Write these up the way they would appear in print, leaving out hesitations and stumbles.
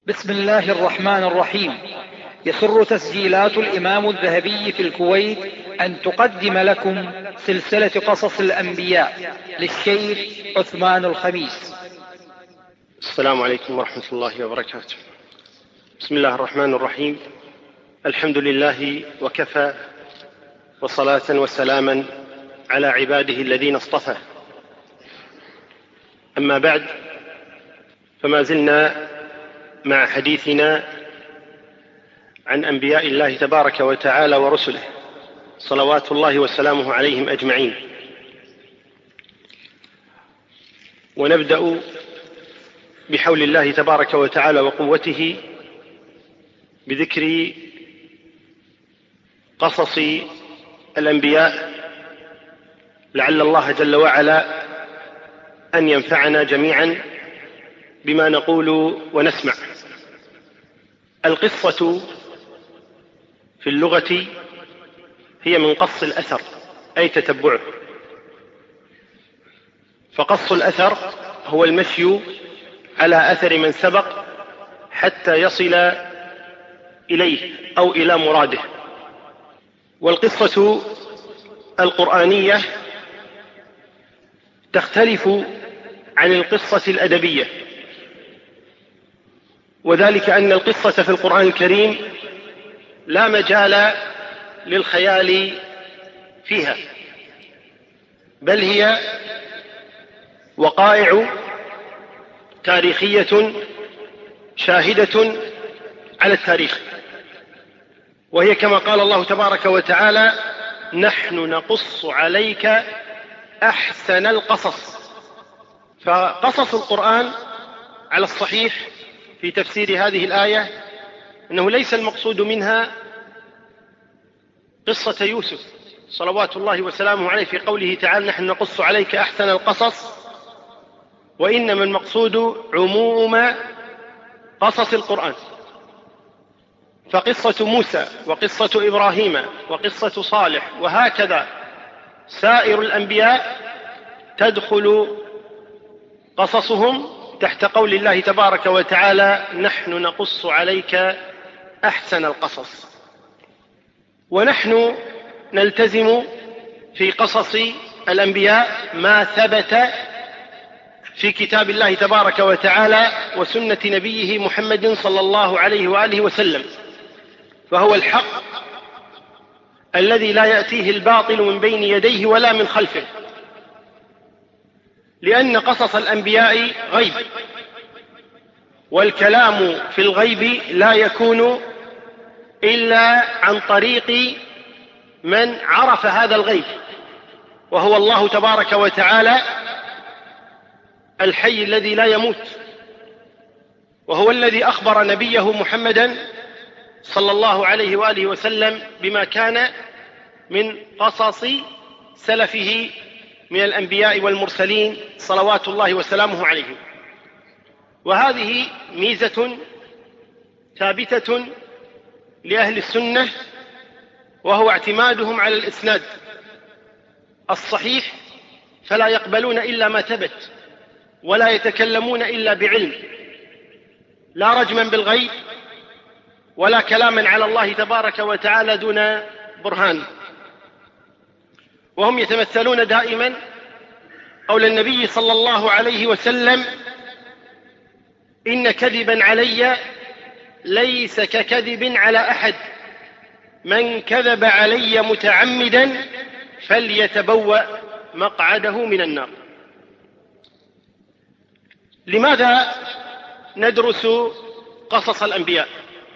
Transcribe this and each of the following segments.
بسم الله الرحمن الرحيم. يسر تسجيلات الإمام الذهبي في الكويت أن تقدم لكم سلسلة قصص الأنبياء للشيخ عثمان الخميس. السلام عليكم ورحمة الله وبركاته. بسم الله الرحمن الرحيم. الحمد لله وكفى، وصلاة وسلاما على عباده الذين اصطفى. أما بعد، فما زلنا مع حديثنا عن أنبياء الله تبارك وتعالى ورسله صلوات الله وسلامه عليهم أجمعين، ونبدأ بحول الله تبارك وتعالى وقوته بذكر قصص الأنبياء، لعل الله جل وعلا أن ينفعنا جميعا بما نقول ونسمع. القصة في اللغة هي من قص الأثر، أي تتبعه. فقص الأثر هو المشي على أثر من سبق حتى يصل إليه أو إلى مراده. والقصة القرآنية تختلف عن القصة الأدبية، وذلك أن القصة في القرآن الكريم لا مجال للخيال فيها، بل هي وقائع تاريخية شاهدة على التاريخ، وهي كما قال الله تبارك وتعالى: نحن نقص عليك أحسن القصص. فقصص القرآن على الصحيح في تفسير هذه الآية أنه ليس المقصود منها قصة يوسف صلوات الله وسلامه عليه في قوله تعالى: نحن نقص عليك أحسن القصص، وإنما المقصود عموم قصص القرآن. فقصة موسى وقصة إبراهيم وقصة صالح وهكذا سائر الأنبياء تدخل قصصهم تحت قول الله تبارك وتعالى: نحن نقص عليك أحسن القصص. ونحن نلتزم في قصص الأنبياء ما ثبت في كتاب الله تبارك وتعالى وسنة نبيه محمد صلى الله عليه وآله وسلم، فهو الحق الذي لا يأتيه الباطل من بين يديه ولا من خلفه، لأن قصص الأنبياء غيب، والكلام في الغيب لا يكون إلا عن طريق من عرف هذا الغيب، وهو الله تبارك وتعالى الحي الذي لا يموت، وهو الذي أخبر نبيه محمدا صلى الله عليه وآله وسلم بما كان من قصص سلفه من الأنبياء والمرسلين صلوات الله وسلامه عليهم. وهذه ميزة ثابتة لأهل السنة، وهو اعتمادهم على الإسناد الصحيح، فلا يقبلون إلا ما ثبت، ولا يتكلمون إلا بعلم، لا رجما بالغيب ولا كلاما على الله تبارك وتعالى دون برهان. وهم يتمثلون دائما قول النبي صلى الله عليه وسلم: إن كذبا علي ليس ككذب على أحد، من كذب علي متعمدا فليتبوأ مقعده من النار. لماذا ندرس قصص الأنبياء؟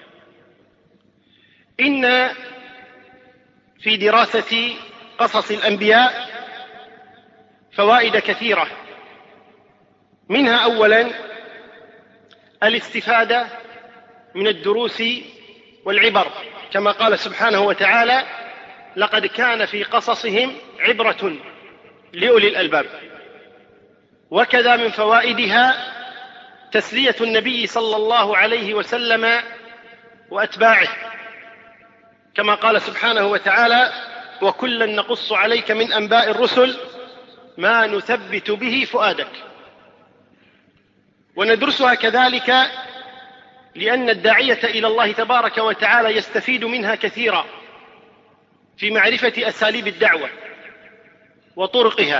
إن في دراسة قصص الأنبياء فوائد كثيرة، منها أولا الاستفادة من الدروس والعبر، كما قال سبحانه وتعالى: لقد كان في قصصهم عبرة لأولي الألباب. وكذا من فوائدها تسلية النبي صلى الله عليه وسلم وأتباعه، كما قال سبحانه وتعالى: وكلا نقص عليك من أنباء الرسل ما نثبت به فؤادك. وندرسها كذلك لأن الداعية إلى الله تبارك وتعالى يستفيد منها كثيرا في معرفة أساليب الدعوة وطرقها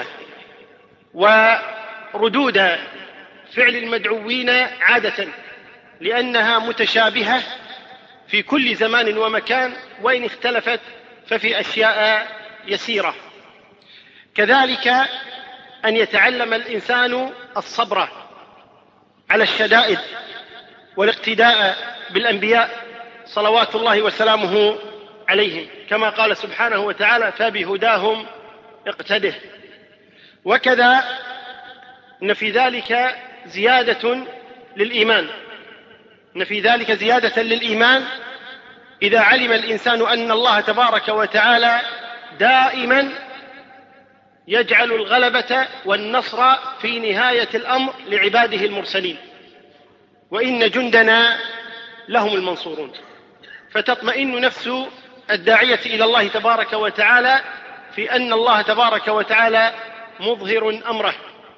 وردود فعل المدعوين عادة، لأنها متشابهة في كل زمان ومكان، وإن اختلفت ففي أشياء يسيرة. كذلك أن يتعلم الإنسان الصبر على الشدائد والاقتداء بالأنبياء صلوات الله وسلامه عليهم، كما قال سبحانه وتعالى: فبهداهم اقتده. وكذا إن في ذلك زيادة للإيمان، إن في ذلك زيادة للإيمان إذا علم الإنسان أن الله تبارك وتعالى دائما يجعل الغلبة والنصر في نهاية الأمر لعباده المرسلين، وإن جندنا لهم المنصورون. فتطمئن نفس الداعية إلى الله تبارك وتعالى في أن الله تبارك وتعالى مظهر أمره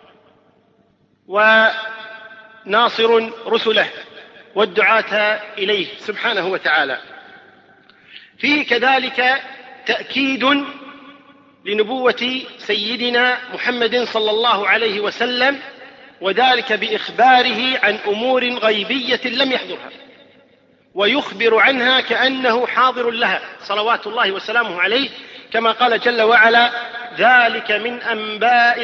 وناصر رسله والدعاة إليه سبحانه وتعالى. فيه كذلك تأكيد لنبوة سيدنا محمد صلى الله عليه وسلم، وذلك بإخباره عن أمور غيبية لم يحضرها، ويخبر عنها كأنه حاضر لها صلوات الله وسلامه عليه، كما قال جل وعلا: ذلك من أنباء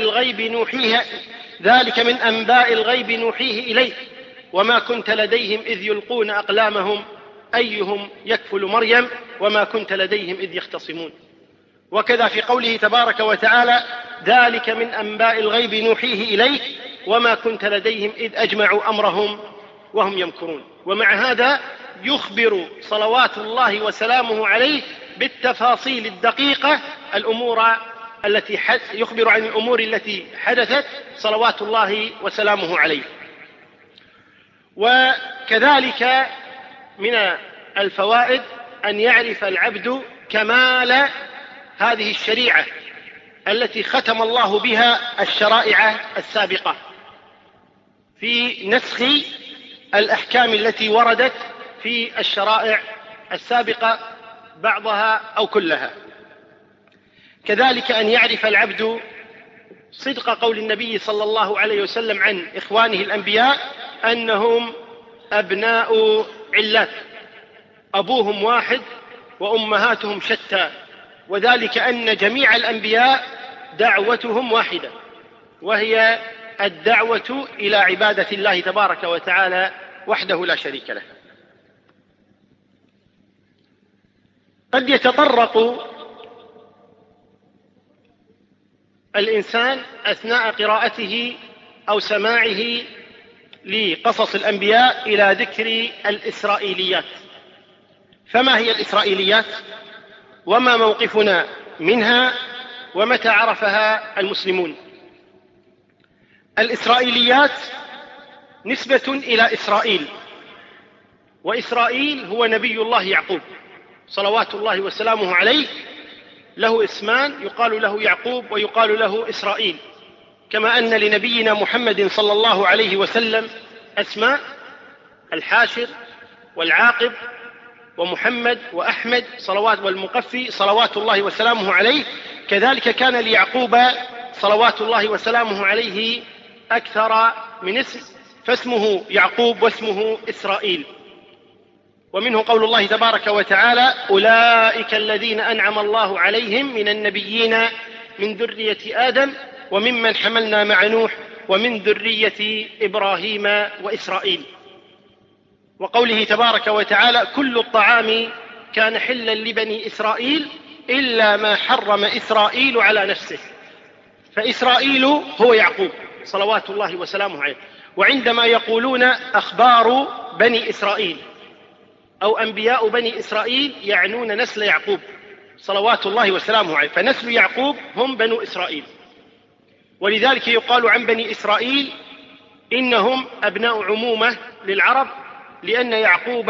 الغيب نوحيه إليك وما كنت لديهم إذ يلقون أقلامهم أيهم يكفل مريم وما كنت لديهم إذ يختصمون. وكذا في قوله تبارك وتعالى: ذلك من أنباء الغيب نوحيه إليك وما كنت لديهم إذ أجمعوا أمرهم وهم يمكرون. ومع هذا يخبر صلوات الله وسلامه عليه بالتفاصيل الدقيقة يخبر عن الأمور التي حدثت صلوات الله وسلامه عليه. وكذلك من الفوائد أن يعرف العبد كمال هذه الشريعة التي ختم الله بها الشرائع السابقة في نسخ الأحكام التي وردت في الشرائع السابقة بعضها أو كلها. كذلك أن يعرف العبد صدق قول النبي صلى الله عليه وسلم عن إخوانه الأنبياء أنهم أبناء علات، أبوهم واحد وأمهاتهم شتى، وذلك أن جميع الأنبياء دعوتهم واحدة، وهي الدعوة إلى عبادة الله تبارك وتعالى وحده لا شريك له. قد يتطرق الإنسان أثناء قراءته أو سماعه لقصص الأنبياء إلى ذكر الإسرائيليات. فما هي الإسرائيليات؟ وما موقفنا منها؟ ومتى عرفها المسلمون؟ الإسرائيليات نسبة إلى إسرائيل، وإسرائيل هو نبي الله يعقوب صلوات الله وسلامه عليه، له اسمان، يقال له يعقوب ويقال له إسرائيل، كما أن لنبينا محمد صلى الله عليه وسلم أسماء: الحاشر والعاقب ومحمد وأحمد والمقفي صلوات الله وسلامه عليه. كذلك كان ليعقوب صلوات الله وسلامه عليه أكثر من اسم، فاسمه يعقوب واسمه إسرائيل. ومنه قول الله تبارك وتعالى: أولئك الذين أنعم الله عليهم من النبيين من ذرية آدم وممن حملنا مع نوح ومن ذرية إبراهيم وإسرائيل. وقوله تبارك وتعالى: كل الطعام كان حلا لبني إسرائيل إلا ما حرم إسرائيل على نفسه. فإسرائيل هو يعقوب صلوات الله وسلامه عليه. وعندما يقولون أخبار بني إسرائيل أو أنبياء بني إسرائيل يعنون نسل يعقوب صلوات الله وسلامه عليه، فنسل يعقوب هم بنو إسرائيل. ولذلك يقال عن بني إسرائيل إنهم أبناء عمومة للعرب، لأن يعقوب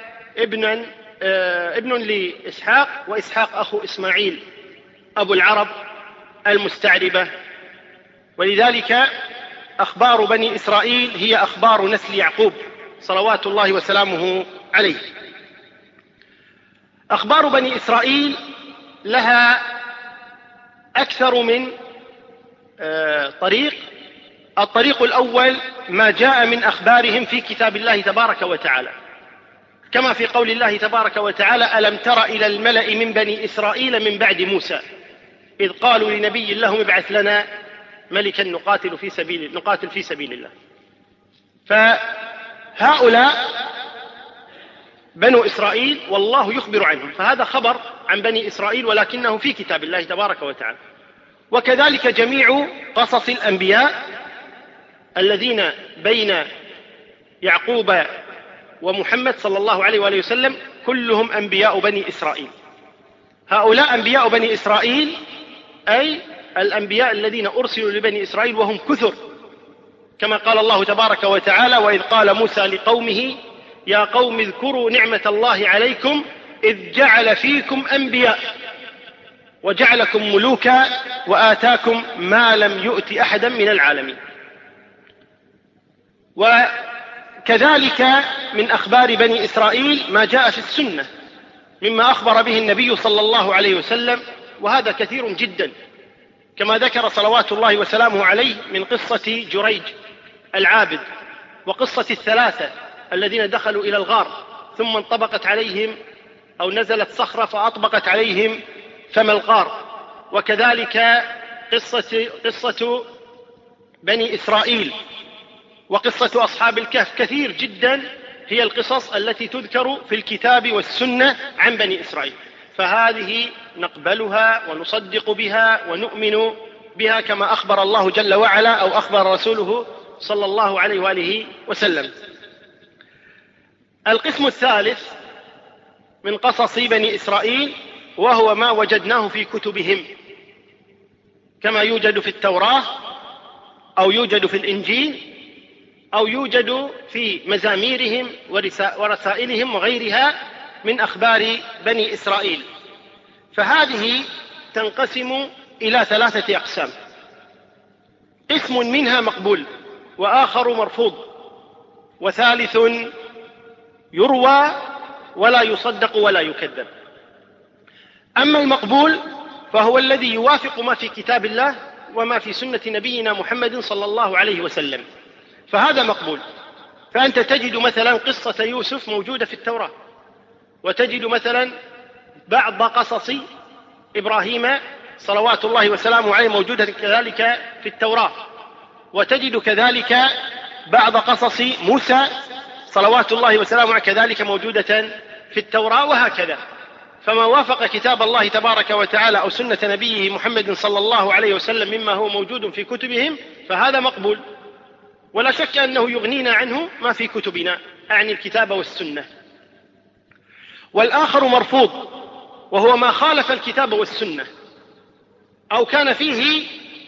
ابن لإسحاق، وإسحاق أخو إسماعيل أبو العرب المستعربة. ولذلك أخبار بني إسرائيل هي أخبار نسل يعقوب صلوات الله وسلامه عليه. أخبار بني إسرائيل لها أكثر من طريق. الطريق الأول ما جاء من أخبارهم في كتاب الله تبارك وتعالى، كما في قول الله تبارك وتعالى: ألم تر إلى الملأ من بني إسرائيل من بعد موسى إذ قالوا لنبي لهم ابعث لنا ملكا نقاتل في سبيل الله. فهؤلاء بنو إسرائيل والله يخبر عنهم، فهذا خبر عن بني إسرائيل ولكنه في كتاب الله تبارك وتعالى. وكذلك جميع قصص الأنبياء الذين بين يعقوب ومحمد صلى الله عليه وآله وسلم كلهم أنبياء بني إسرائيل. هؤلاء أنبياء بني إسرائيل أي الأنبياء الذين أرسلوا لبني إسرائيل وهم كثر، كما قال الله تبارك وتعالى: وإذ قال موسى لقومه يا قوم اذكروا نعمة الله عليكم إذ جعل فيكم أنبياء وجعلكم ملوكا وآتاكم ما لم يؤت أحدا من العالمين. وكذلك من أخبار بني إسرائيل ما جاء في السنة مما أخبر به النبي صلى الله عليه وسلم، وهذا كثير جدا، كما ذكر صلوات الله وسلامه عليه من قصة جريج العابد، وقصة الثلاثة الذين دخلوا إلى الغار ثم انطبقت عليهم أو نزلت صخرة فأطبقت عليهم فم الغار، وكذلك قصة بني إسرائيل، وقصة أصحاب الكهف. كثير جدا هي القصص التي تذكر في الكتاب والسنة عن بني إسرائيل، فهذه نقبلها ونصدق بها ونؤمن بها كما أخبر الله جل وعلا أو أخبر رسوله صلى الله عليه وآله وسلم. القسم الثالث من قصص بني إسرائيل وهو ما وجدناه في كتبهم، كما يوجد في التوراة أو يوجد في الإنجيل أو يوجد في مزاميرهم ورسائلهم وغيرها من أخبار بني إسرائيل. فهذه تنقسم إلى 3 أقسام: قسم منها مقبول، وآخر مرفوض، وثالث يروى ولا يصدق ولا يكذب. أما المقبول فهو الذي يوافق ما في كتاب الله وما في سنة نبينا محمد صلى الله عليه وسلم، فهذا مقبول. فأنت تجد مثلا قصة يوسف موجودة في التوراة، وتجد مثلا بعض قصص إبراهيم صلوات الله وسلامه عليه موجودة كذلك في التوراة، وتجد كذلك بعض قصص موسى صلوات الله وسلامه عليه كذلك موجودة في التوراة، وهكذا. فما وافق كتاب الله تبارك وتعالى أو سنة نبيه محمد صلى الله عليه وسلم مما هو موجود في كتبهم فهذا مقبول، ولا شك أنه يغنينا عنه ما في كتبنا، أعني الكتاب والسنة. والآخر مرفوض، وهو ما خالف الكتاب والسنة أو كان فيه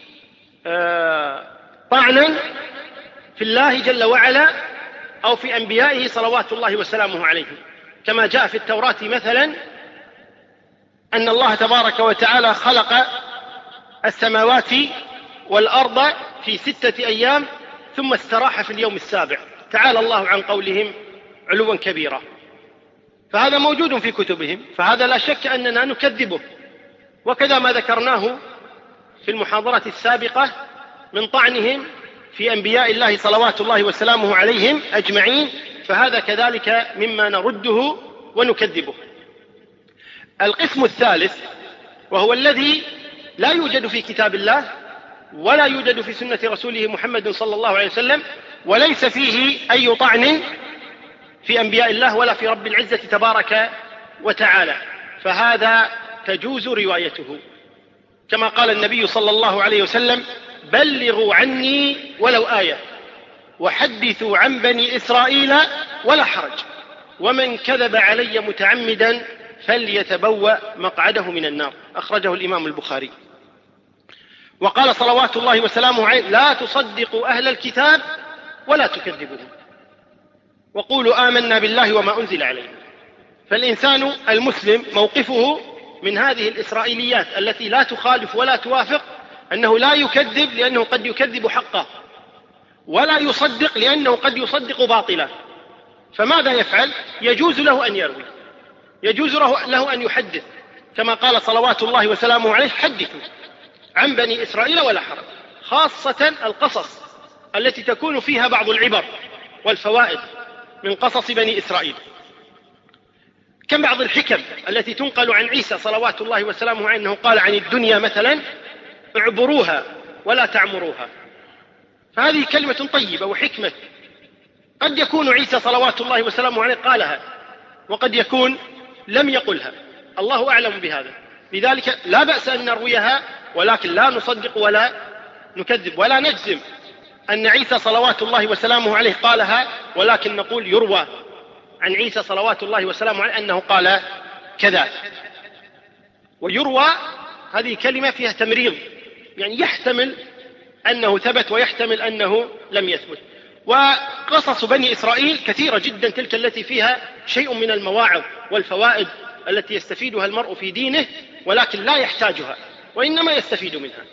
طعنا في الله جل وعلا أو في أنبيائه صلوات الله وسلامه عليهم، كما جاء في التوراة مثلا أن الله تبارك وتعالى خلق السماوات والأرض في 6 أيام ثم استراح في اليوم السابع، تعالى الله عن قولهم علوا كبيرا. فهذا موجود في كتبهم، فهذا لا شك أننا نكذبه. وكذا ما ذكرناه في المحاضرة السابقة من طعنهم في أنبياء الله صلوات الله وسلامه عليهم أجمعين، فهذا كذلك مما نرده ونكذبه. القسم الثالث وهو الذي لا يوجد في كتاب الله ولا يوجد في سنة رسوله محمد صلى الله عليه وسلم، وليس فيه أي طعن في أنبياء الله ولا في رب العزة تبارك وتعالى، فهذا تجوز روايته، كما قال النبي صلى الله عليه وسلم: بلغوا عني ولو آية وحدثوا عن بني إسرائيل ولا حرج، ومن كذب علي متعمدا فليتبوأ مقعده من النار. أخرجه الإمام البخاري. وقال صلوات الله وسلامه عليه: لا تصدقوا أهل الكتاب ولا تكذبوهم، وقولوا آمنا بالله وما أنزل علينا. فالإنسان المسلم موقفه من هذه الإسرائيليات التي لا تخالف ولا توافق أنه لا يكذب لأنه قد يكذب حقا، ولا يصدق لأنه قد يصدق باطلا، فماذا يفعل؟ يجوز له أن يروي، يجوز له أن يحدث، كما قال صلوات الله وسلامه عليه: حدثوا عن بني إسرائيل ولا حرج. خاصة القصص التي تكون فيها بعض العبر والفوائد من قصص بني إسرائيل، كم بعض الحكم التي تنقل عن عيسى صلوات الله وسلامه عليه أنه قال عن الدنيا مثلا: اعبروها ولا تعمروها. فهذه كلمة طيبة وحكمة، قد يكون عيسى صلوات الله وسلامه عليه قالها، وقد يكون لم يقلها، الله أعلم بهذا. لذلك لا بأس أن نرويها، ولكن لا نصدق ولا نكذب ولا نجزم أن عيسى صلوات الله وسلامه عليه قالها، ولكن نقول يروى عن عيسى صلوات الله وسلامه عليه أنه قال كذا. ويروى هذه كلمة فيها تمريض، يعني يحتمل أنه ثبت ويحتمل أنه لم يثبت. وقصص بني إسرائيل كثيرة جدا، تلك التي فيها شيء من المواعظ والفوائد التي يستفيدها المرء في دينه، ولكن لا يحتاجها وإنما يستفيد منها،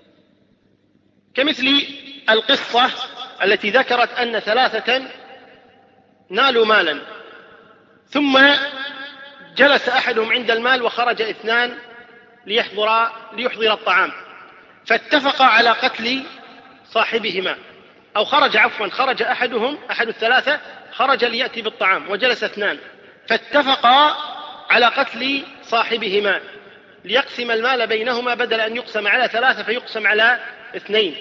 كمثل القصة التي ذكرت أن 3 نالوا مالا، ثم جلس أحدهم عند المال وخرج 2 ليحضر الطعام، فاتفقا على قتل صاحبهما، أو خرج أحد ال3 خرج ليأتي بالطعام، وجلس 2 فاتفقا على قتل صاحبهما ليقسم المال بينهما، بدل أن يقسم على 3 فيقسم على 2.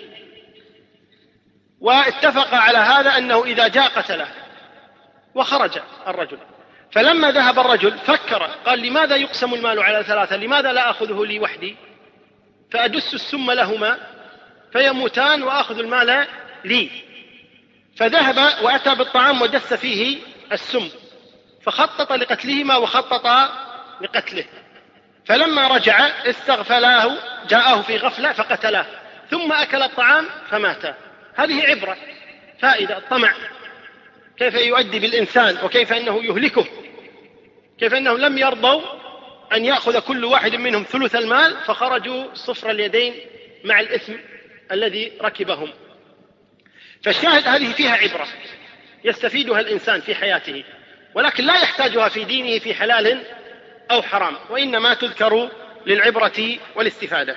واتفق على هذا أنه إذا جاء قتله، وخرج الرجل. فلما ذهب الرجل فكر، قال: لماذا يقسم المال على 3؟ لماذا لا أخذه لي وحدي فأدس السم لهما فيموتان وأخذ المال لي؟ فذهب وأتى بالطعام ودس فيه السم، فخطط لقتلهما وخطط لقتله. فلما رجع استغفلاه، جاءه في غفلة فقتلاه، ثم أكل الطعام فمات. هذه عبرة، فائدة، الطمع كيف يؤدي بالإنسان، وكيف أنه يهلكه، كيف أنهم لم يرضوا أن يأخذ كل واحد منهم ثلث المال، فخرجوا صفر اليدين مع الإثم الذي ركبهم. فالشاهد هذه فيها عبرة يستفيدها الإنسان في حياته، ولكن لا يحتاجها في دينه في حلال أو حرام، وإنما تذكر للعبرة والاستفادة.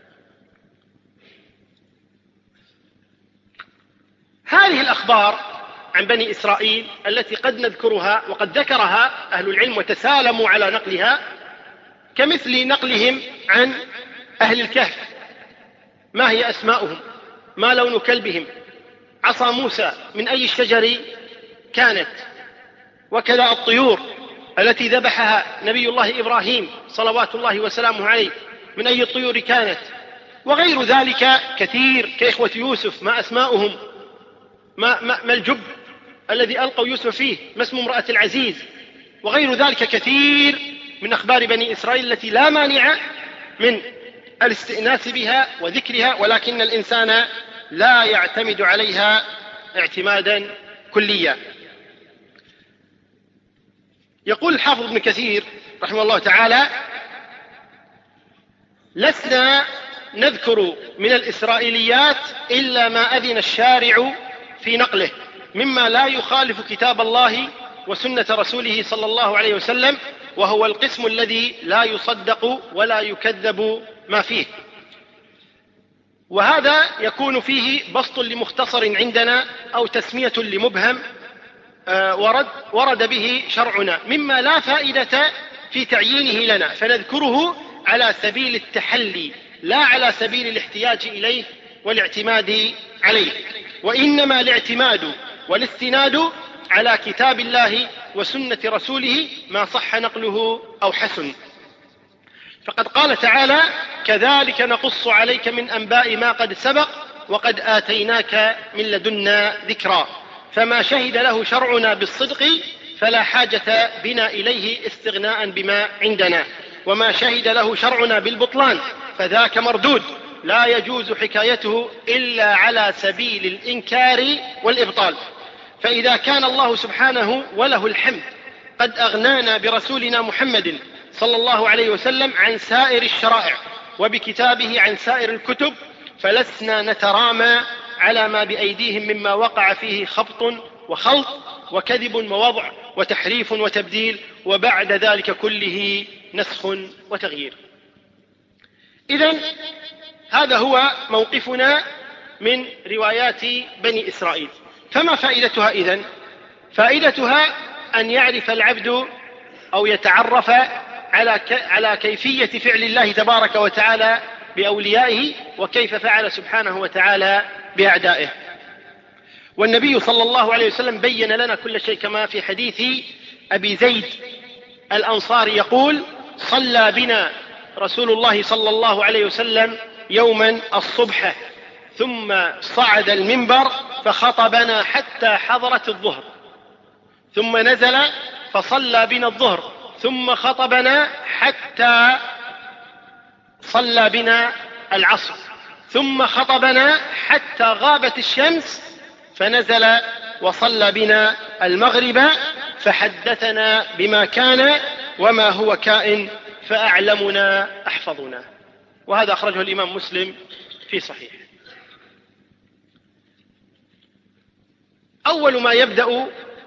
هذه الأخبار عن بني إسرائيل التي قد نذكرها وقد ذكرها أهل العلم وتسالموا على نقلها، كمثل نقلهم عن أهل الكهف: ما هي أسماؤهم، ما لون كلبهم، عصا موسى من أي الشجر كانت، وكذا الطيور التي ذبحها نبي الله إبراهيم صلوات الله وسلامه عليه من أي الطيور كانت، وغير ذلك كثير، كإخوة يوسف ما أسماؤهم، ما الجب الذي ألقوا يوسف فيه، ما اسم امرأة العزيز، وغير ذلك كثير من أخبار بني إسرائيل التي لا مانع من الاستئناس بها وذكرها، ولكن الإنسان لا يعتمد عليها اعتمادا كليا. يقول الحافظ ابن كثير رحمه الله تعالى: لسنا نذكر من الإسرائيليات إلا ما أذن الشارع في نقله مما لا يخالف كتاب الله وسنة رسوله صلى الله عليه وسلم، وهو القسم الذي لا يصدق ولا يكذب ما فيه. وهذا يكون فيه بسط لمختصر عندنا أو تسمية لمبهم ورد به شرعنا مما لا فائدة في تعيينه لنا، فنذكره على سبيل التحلي لا على سبيل الاحتياج إليه والاعتماد عليه، وإنما الاعتماد والاستناد على كتاب الله وسنة رسوله ما صح نقله أو حسن. فقد قال تعالى: كذلك نقص عليك من أنباء ما قد سبق وقد آتيناك من لدنا ذكرا، فما شهد له شرعنا بالصدق فلا حاجة بنا إليه استغناء بما عندنا، وما شهد له شرعنا بالبطلان فذاك مردود لا يجوز حكايته إلا على سبيل الإنكار والإبطال. فإذا كان الله سبحانه وله الحمد قد أغنانا برسولنا محمد صلى الله عليه وسلم عن سائر الشرائع وبكتابه عن سائر الكتب، فلسنا نترامى على ما بأيديهم مما وقع فيه خبط وخلط وكذب ووضع وتحريف وتبديل، وبعد ذلك كله نسخ وتغيير. إذن هذا هو موقفنا من روايات بني إسرائيل. فما فائدتها إذن؟ فائدتها أن يعرف العبد أو يتعرف على كيفية فعل الله تبارك وتعالى بأوليائه، وكيف فعل سبحانه وتعالى بأعدائه. والنبي صلى الله عليه وسلم بين لنا كل شيء، كما في حديث أبي زيد الأنصاري يقول: صلى بنا رسول الله صلى الله عليه وسلم يوما الصبح، ثم صعد المنبر فخطبنا حتى حضرت الظهر، ثم نزل فصلى بنا الظهر، ثم خطبنا حتى صلى بنا العصر، ثم خطبنا حتى غابت الشمس، فنزل وصلى بنا المغرب، فحدثنا بما كان وما هو كائن، فأعلمنا أحفظنا. وهذا أخرجه الإمام مسلم في صحيح. أول ما يبدأ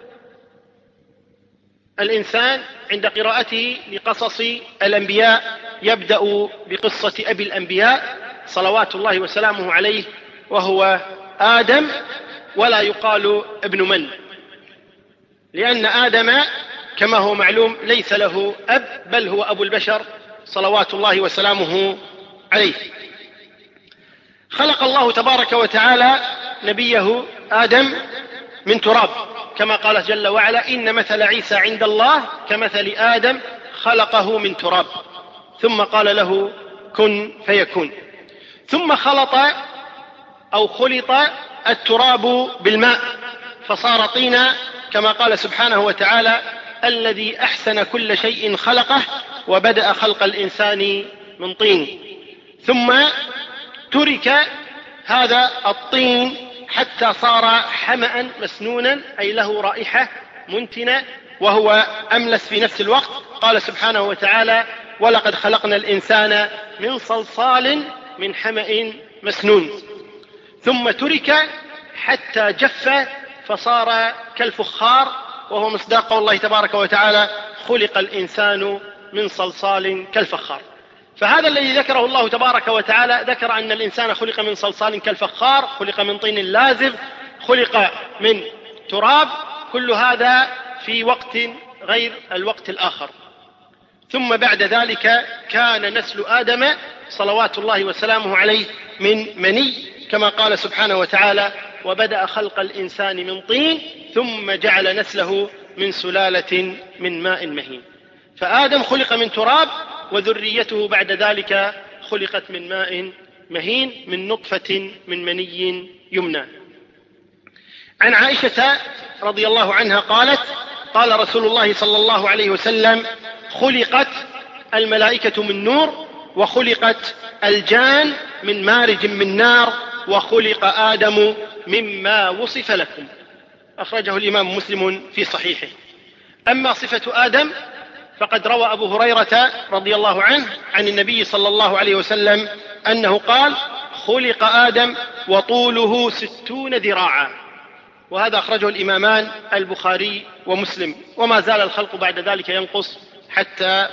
الإنسان عند قراءته لقصص الأنبياء يبدأ بقصة أبي الأنبياء صلوات الله وسلامه عليه، وهو آدم، ولا يقال ابن من، لأن آدم كما هو معلوم ليس له أب، بل هو أبو البشر صلوات الله وسلامه عليه. خلق الله تبارك وتعالى نبيه آدم من تراب، كما قال جل وعلا: إن مثل عيسى عند الله كمثل آدم خلقه من تراب، ثم قال له كن فيكون. ثم خلط التراب بالماء فصار طينا، كما قال سبحانه وتعالى: الذي أحسن كل شيء خلقه وبدأ خلق الإنسان من طين. ثم ترك هذا الطين حتى صار حمأ مسنونا، أي له رائحة منتنة وهو أملس في نفس الوقت. قال سبحانه وتعالى: ولقد خلقنا الإنسان من صلصال من حمأ مسنون. ثم ترك حتى جف فصار كالفخار، وهو مصداق قول الله تبارك وتعالى: خلق الإنسان من صلصال كالفخار. فهذا الذي ذكره الله تبارك وتعالى، ذكر أن الإنسان خلق من صلصال كالفخار، خلق من طين لازب، خلق من تراب، كل هذا في وقت غير الوقت الآخر. ثم بعد ذلك كان نسل آدم صلوات الله وسلامه عليه من مني، كما قال سبحانه وتعالى: وبدأ خلق الإنسان من طين ثم جعل نسله من سلالة من ماء مهين. فآدم خلق من تراب، وذريته بعد ذلك خلقت من ماء مهين، من نطفة من مني يمنى. عن عائشة رضي الله عنها قالت: قال رسول الله صلى الله عليه وسلم: خلقت الملائكة من نور، وخلقت الجان من مارج من نار، وخلق آدم مما وصف لكم. أخرجه الإمام مسلم في صحيحه. أما صفة آدم فقد روى أبو هريرة رضي الله عنه عن النبي صلى الله عليه وسلم أنه قال: خلق آدم وطوله 60 ذراعا. وهذا أخرجه الإمامان البخاري ومسلم، وما زال الخلق بعد ذلك ينقص حتى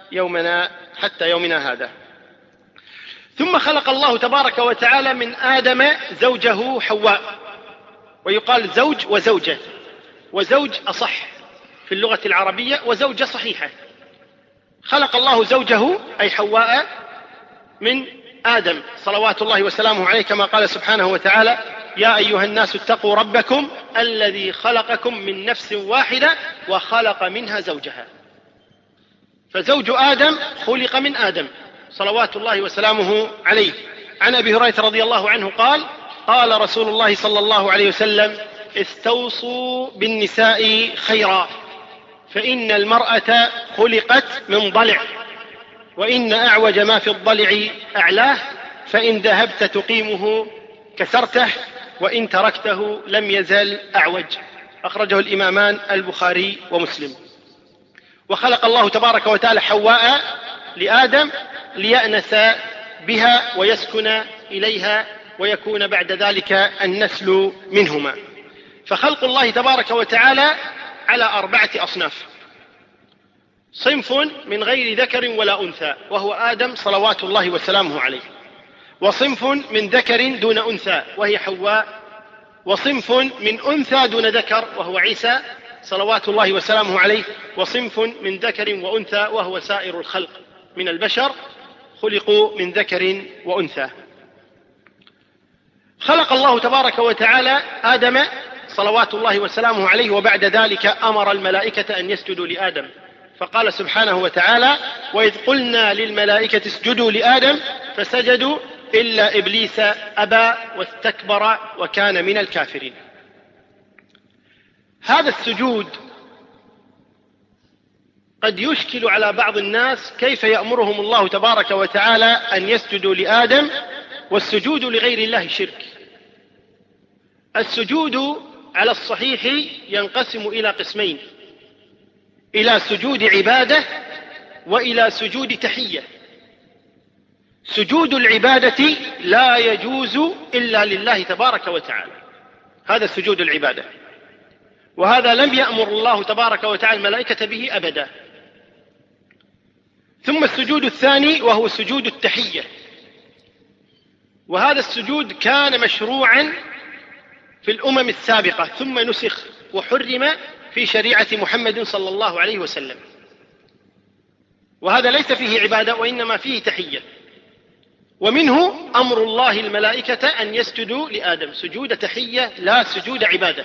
يومنا هذا. ثم خلق الله تبارك وتعالى من آدم زوجه حواء، ويقال زوج وزوجة، وزوج أصح في اللغة العربية، وزوجة صحيحة. خلق الله زوجه أي حواء من آدم صلوات الله وسلامه عليه، كما قال سبحانه وتعالى: يا أيها الناس اتقوا ربكم الذي خلقكم من نفس واحدة وخلق منها زوجها. فزوج آدم خلق من آدم صلوات الله وسلامه عليه. عن أبي هريرة رضي الله عنه قال: قال رسول الله صلى الله عليه وسلم: استوصوا بالنساء خيرا، فإن المرأة خلقت من ضلع، وإن أعوج ما في الضلع أعلاه، فإن ذهبت تقيمه كسرته، وإن تركته لم يزل أعوج. أخرجه الإمامان البخاري ومسلم. وخلق الله تبارك وتعالى حواء لآدم ليأنس بها ويسكن إليها، ويكون بعد ذلك النسل منهما. فخلق الله تبارك وتعالى على 4 أصناف: صنف من غير ذكر ولا أنثى وهو آدم صلوات الله وسلامه عليه، وصنف من ذكر دون أنثى وهي حواء، وصنف من أنثى دون ذكر وهو عيسى صلوات الله وسلامه عليه، وصنف من ذكر وأنثى وهو سائر الخلق من البشر خلقوا من ذكر وأنثى. خلق الله تبارك وتعالى آدم صلوات الله وسلامه عليه، وبعد ذلك أمر الملائكة أن يسجدوا لآدم، فقال سبحانه وتعالى: وإذ قلنا للملائكة اسجدوا لآدم فسجدوا إلا إبليس أبى واستكبر وكان من الكافرين. هذا السجود قد يشكل على بعض الناس كيف يأمرهم الله تبارك وتعالى أن يسجدوا لآدم والسجود لغير الله شرك. السجود على الصحيح ينقسم إلى قسمين: إلى سجود عبادة وإلى سجود تحية. سجود العبادة لا يجوز إلا لله تبارك وتعالى، هذا سجود العبادة، وهذا لم يأمر الله تبارك وتعالى الملائكة به أبدا. ثم السجود الثاني وهو سجود التحية، وهذا السجود كان مشروعا في الأمم السابقة ثم نسخ وحرم في شريعة محمد صلى الله عليه وسلم، وهذا ليس فيه عبادة وإنما فيه تحية. ومنه أمر الله الملائكة أن يسجدوا لآدم سجود تحية لا سجود عبادة،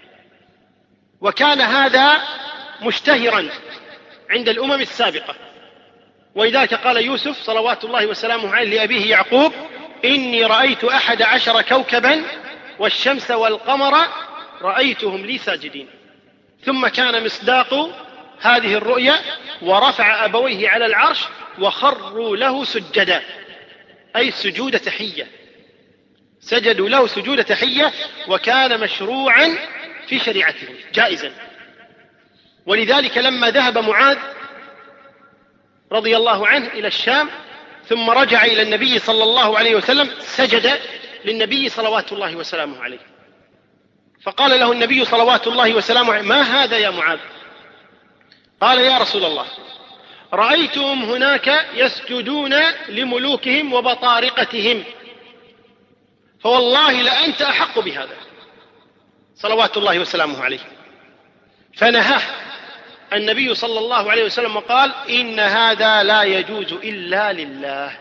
وكان هذا مشتهرا عند الأمم السابقة، ولذلك قال يوسف صلوات الله وسلامه عليه لأبيه يعقوب: إني رأيت 11 كوكبا والشمس والقمر رأيتهم لي ساجدين. ثم كان مصداق هذه الرؤيا: ورفع أبويه على العرش وخروا له سجدا، أي سجود تحية، سجدوا له سجود تحية، وكان مشروعا في شريعتهم جائزا. ولذلك لما ذهب معاذ رضي الله عنه إلى الشام ثم رجع إلى النبي صلى الله عليه وسلم سجد للنبي صلوات الله وسلامه عليه، فقال له النبي صلوات الله وسلامه عليه: ما هذا يا معاذ؟ قال: يا رسول الله، رأيتهم هناك يسجدون لملوكهم وبطارقتهم، فوالله لأنت أحق بهذا صلوات الله وسلامه عليه. فنهاه النبي صلى الله عليه وسلم وقال: إن هذا لا يجوز إلا لله.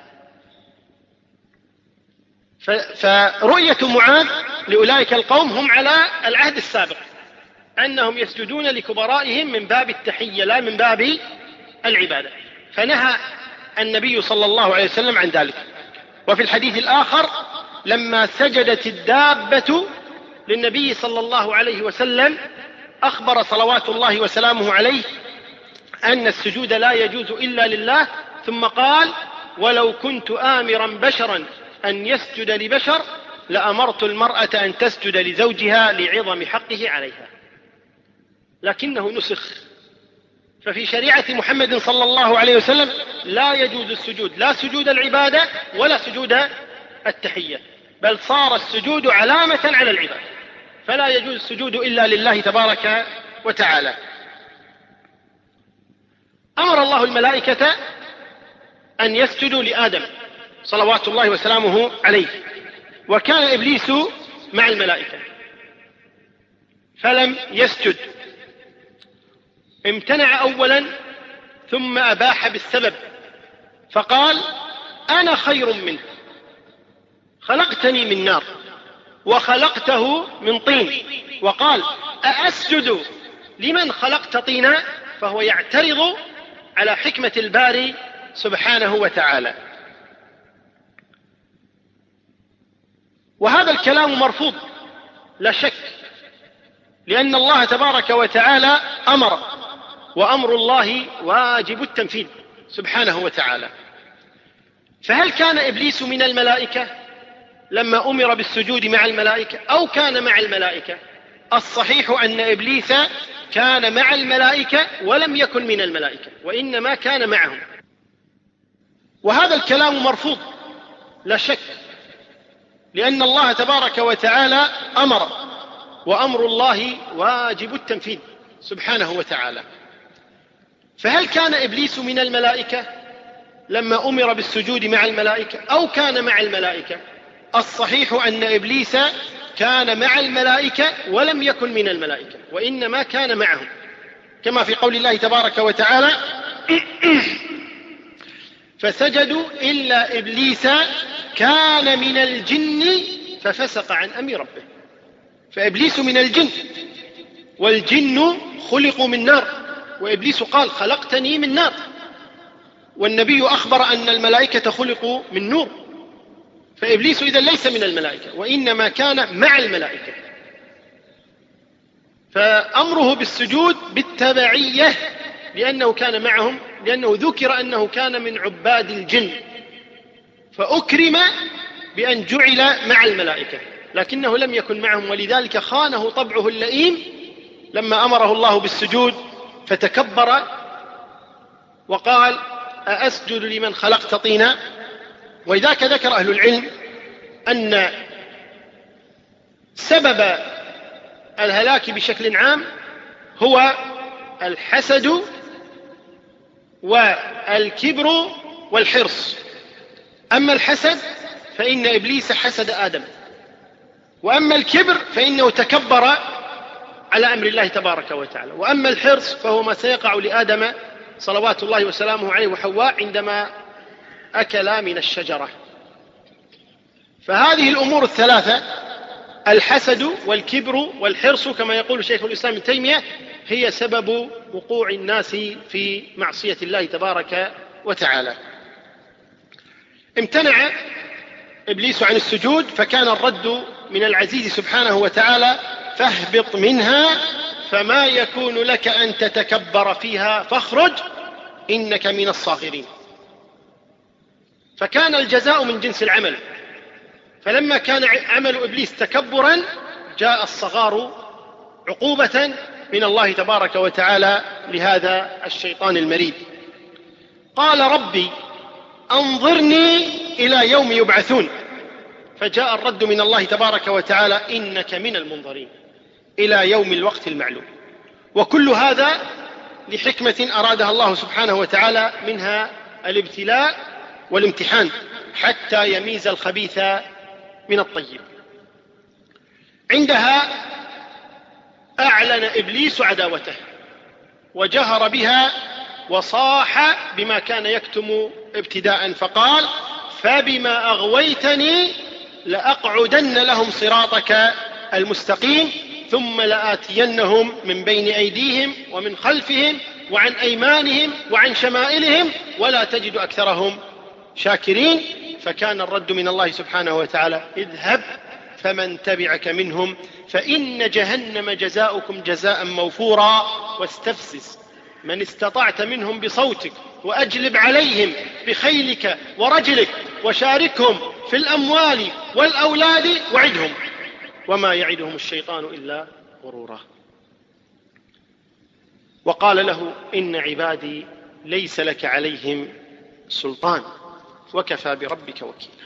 فرؤية معاذ لأولئك القوم هم على العهد السابق، أنهم يسجدون لكبرائهم من باب التحية لا من باب العبادة، فنهى النبي صلى الله عليه وسلم عن ذلك. وفي الحديث الآخر لما سجدت الدابة للنبي صلى الله عليه وسلم أخبر صلوات الله وسلامه عليه أن السجود لا يجوز إلا لله، ثم قال: ولو كنت آمرا بشرا أن يسجد لبشر لأمرت المرأة أن تسجد لزوجها لعظم حقه عليها. لكنه نسخ، ففي شريعة محمد صلى الله عليه وسلم لا يجوز السجود، لا سجود العبادة ولا سجود التحية، بل صار السجود علامة على العبادة، فلا يجوز السجود إلا لله تبارك وتعالى. أمر الله الملائكة أن يسجدوا لآدم صلوات الله وسلامه عليه، وكان إبليس مع الملائكة فلم يسجد، امتنع أولا ثم أباح بالسبب، فقال: أنا خير منه، خلقتني من نار وخلقته من طين، وقال: أأسجد لمن خلقت طينا؟ فهو يعترض على حكمة الباري سبحانه وتعالى. وهذا الكلام مرفوض لا شك، لأن الله تبارك وتعالى أمر، وأمر الله واجب التنفيذ سبحانه وتعالى. فهل كان إبليس من الملائكة لما أمر بالسجود مع الملائكة أو كان مع الملائكة؟ الصحيح أن إبليس كان مع الملائكة ولم يكن من الملائكة، وإنما كان معهم، وهذا الكلام مرفوض لا شك، لأن الله تبارك وتعالى أمر، وأمر الله واجب التنفيذ سبحانه وتعالى. فهل كان إبليس من الملائكة لما أمر بالسجود مع الملائكة أو كان مع الملائكة؟ الصحيح أن إبليس كان مع الملائكة ولم يكن من الملائكة، وإنما كان معهم، كما في قول الله تبارك وتعالى: فسجدوا إلا إبليس كان من الجن ففسق عن أمر ربه. فإبليس من الجن، والجن خلقوا من نار، وإبليس قال: خلقتني من نار. والنبي أخبر أن الملائكة خلقوا من نور، فإبليس إذن ليس من الملائكة وإنما كان مع الملائكة. فأمره بالسجود بالتبعية لأنه كان معهم، لأنه ذكر أنه كان من عباد الجن فأكرم بأن جعل مع الملائكة، لكنه لم يكن معهم، ولذلك خانه طبعه اللئيم لما أمره الله بالسجود فتكبر وقال: أأسجد لمن خلقت طينا. ولذلك ذكر أهل العلم أن سبب الهلاك بشكل عام هو الحسد والكبر والحرص. أما الحسد فإن إبليس حسد آدم، وأما الكبر فإنه تكبر على أمر الله تبارك وتعالى، وأما الحرص فهو ما سيقع لآدم صلوات الله وسلامه عليه وحواء عندما أكلا من الشجرة. فهذه الأمور الثلاثة، الحسد والكبر والحرص، كما يقول شيخ الإسلام ابن تيمية، هي سبب وقوع الناس في معصية الله تبارك وتعالى. امتنع إبليس عن السجود، فكان الرد من العزيز سبحانه وتعالى: فاهبط منها فما يكون لك أن تتكبر فيها فاخرج إنك من الصاغرين. فكان الجزاء من جنس العمل، فلما كان عمل إبليس تكبرا جاء الصغار عقوبة من الله تبارك وتعالى لهذا الشيطان المريد. قال: ربي أنظرني إلى يوم يبعثون، فجاء الرد من الله تبارك وتعالى: إنك من المنظرين إلى يوم الوقت المعلوم. وكل هذا لحكمة أرادها الله سبحانه وتعالى، منها الابتلاء والامتحان حتى يميز الخبيث من الطيب. عندها أعلن إبليس عداوته وجهر بها وصاح بما كان يكتم ابتداء، فقال: فبما أغويتني لأقعدن لهم صراطك المستقيم ثم لآتينهم من بين أيديهم ومن خلفهم وعن أيمانهم وعن شمائلهم ولا تجد أكثرهم شاكرين. فكان الرد من الله سبحانه وتعالى: اذهب فمن تبعك منهم فإن جهنم جزاؤكم جزاء موفورا واستفزز من استطعت منهم بصوتك وأجلب عليهم بخيلك ورجلك وشاركهم في الأموال والأولاد وعدهم وما يعدهم الشيطان إلا غرورا. وقال له: إن عبادي ليس لك عليهم سلطان وكفى بربك وكيلا.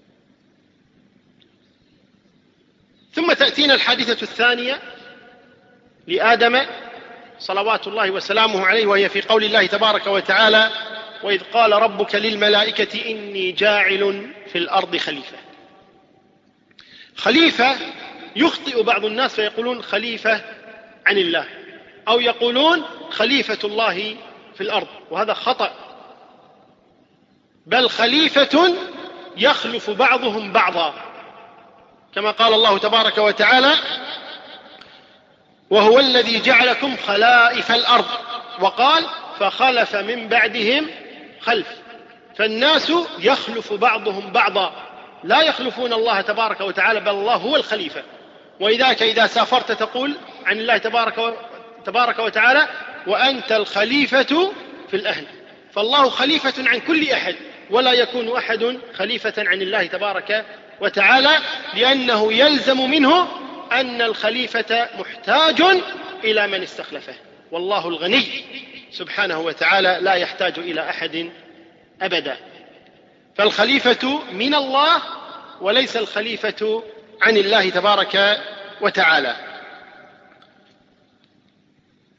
ثم تأتينا الحادثة الثانية لآدم صلوات الله وسلامه عليه، وهي في قول الله تبارك وتعالى: وإذ قال ربك للملائكة إني جاعل في الأرض خليفة. خليفة يخطئ بعض الناس فيقولون خليفة عن الله، أو يقولون خليفة الله في الأرض، وهذا خطأ، بل خليفة يخلف بعضهم بعضا، كما قال الله تبارك وتعالى: وهو الذي جعلكم خلائف الأرض، وقال: فخلف من بعدهم خلف. فالناس يخلف بعضهم بعضا، لا يخلفون الله تبارك وتعالى، بل الله هو الخليفة. وإذاك إذا سافرت تقول عن الله تبارك وتعالى: وأنت الخليفة في الأهل. فالله خليفة عن كل أحد، ولا يكون أحد خليفة عن الله تبارك وتعالى، لأنه يلزم منه أن الخليفة محتاج إلى من استخلفه، والله الغني سبحانه وتعالى لا يحتاج إلى أحد أبدا. فالخليفة من الله وليس الخليفة عن الله تبارك وتعالى.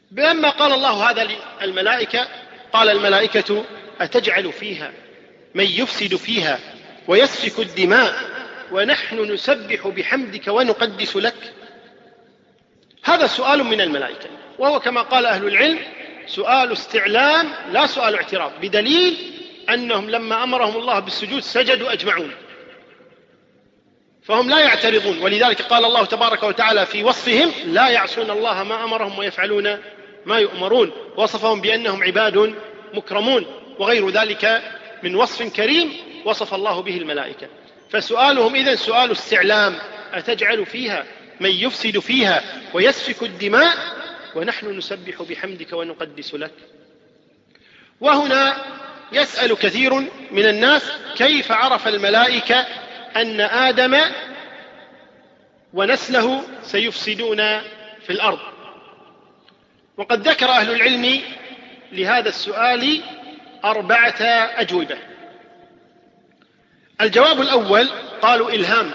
لما قال الله هذا للملائكة قال الملائكة أتجعل فيها من يفسد فيها ويسفك الدماء ونحن نسبح بحمدك ونقدس لك؟ هذا سؤال من الملائكة، وهو كما قال أهل العلم سؤال استعلام لا سؤال اعتراض، بدليل أنهم لما أمرهم الله بالسجود سجدوا أجمعون، فهم لا يعترضون. ولذلك قال الله تبارك وتعالى في وصفهم لا يعصون الله ما أمرهم ويفعلون ما يؤمرون، وصفهم بأنهم عباد مكرمون، وغير ذلك من وصف كريم وصف الله به الملائكة. فسؤالهم إذن سؤال استعلام، أتجعل فيها من يفسد فيها ويسفك الدماء ونحن نسبح بحمدك ونقدس لك؟ وهنا يسأل كثير من الناس كيف عرف الملائكة أن آدم ونسله سيفسدون في الأرض؟ وقد ذكر أهل العلم لهذا السؤال 4 أجوبة. الجواب الأول قالوا إلهام،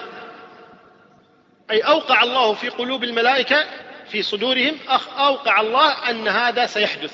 أي أوقع الله في قلوب الملائكة في صدورهم، أوقع الله أن هذا سيحدث،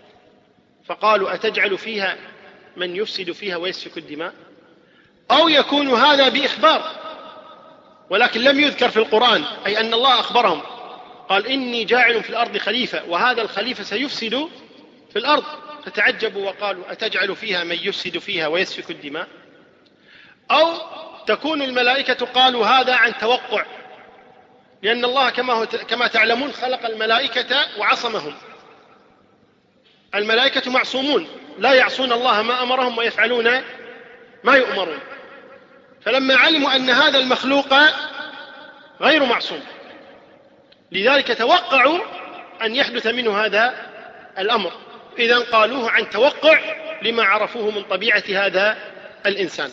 فقالوا أتجعل فيها من يفسد فيها ويسفك الدماء؟ أو يكون هذا بإخبار ولكن لم يذكر في القرآن، أي أن الله أخبرهم قال إني جاعل في الأرض خليفة وهذا الخليفة سيفسد في الأرض، فتعجبوا وقالوا أتجعل فيها من يفسد فيها ويسفك الدماء؟ أو تكون الملائكة قالوا هذا عن توقع، لأن الله كما تعلمون خلق الملائكة وعصمهم، الملائكة معصومون لا يعصون الله ما أمرهم ويفعلون ما يؤمرون، فلما علموا أن هذا المخلوق غير معصوم لذلك توقعوا أن يحدث منه هذا الأمر، إذن قالوه عن توقع لما عرفوه من طبيعة هذا الإنسان.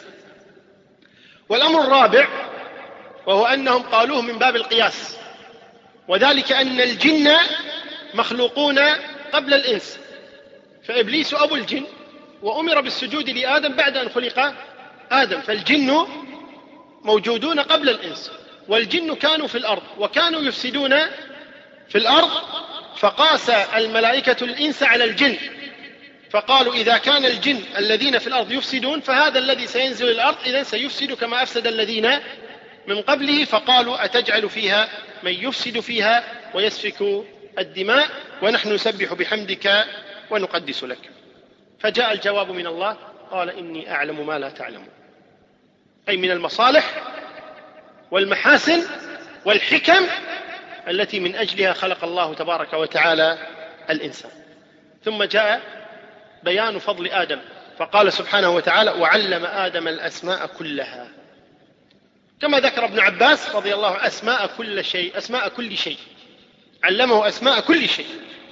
والأمر الرابع وهو أنهم قالوه من باب القياس، وذلك أن الجن مخلوقون قبل الإنس، فإبليس أبو الجن وأمر بالسجود لآدم بعد أن خلق آدم، فالجن موجودون قبل الإنس، والجن كانوا في الأرض وكانوا يفسدون في الأرض، فقاس الملائكة الإنس على الجن، فقالوا إذا كان الجن الذين في الأرض يفسدون فهذا الذي سينزل الأرض إذن سيفسد كما أفسد الذين من قبله، فقالوا أتجعل فيها من يفسد فيها ويسفك الدماء ونحن نسبح بحمدك ونقدس لك؟ فجاء الجواب من الله قال إني أعلم ما لا تعلمون، أي من المصالح والمحاسن والحكم التي من أجلها خلق الله تبارك وتعالى الإنسان. ثم جاء بيان فضل آدم، فقال سبحانه وتعالى وعلم آدم الأسماء كلها، كما ذكر ابن عباس رضي الله عنه أسماء كل شيء، علمه أسماء كل شيء،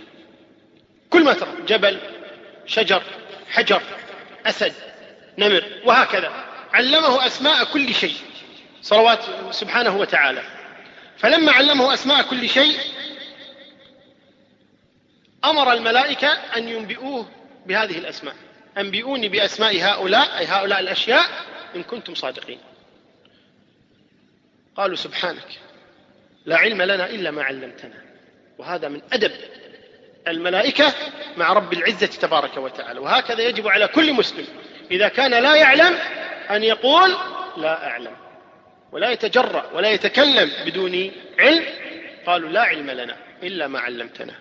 كل ما ترى، جبل، شجر، حجر، أسد، نمر، وهكذا علمه أسماء كل شيء صلوات سبحانه وتعالى. فلما علمه أسماء كل شيء أمر الملائكة أن ينبئوه بهذه الأسماء، أنبئوني بأسماء هؤلاء، أي هؤلاء الأشياء إن كنتم صادقين. قالوا سبحانك لا علم لنا إلا ما علمتنا، وهذا من أدب الملائكة مع رب العزة تبارك وتعالى، وهكذا يجب على كل مسلم إذا كان لا يعلم أن يقول لا أعلم، ولا يتجرأ ولا يتكلم بدون علم. قالوا لا علم لنا إلا ما علمتنا.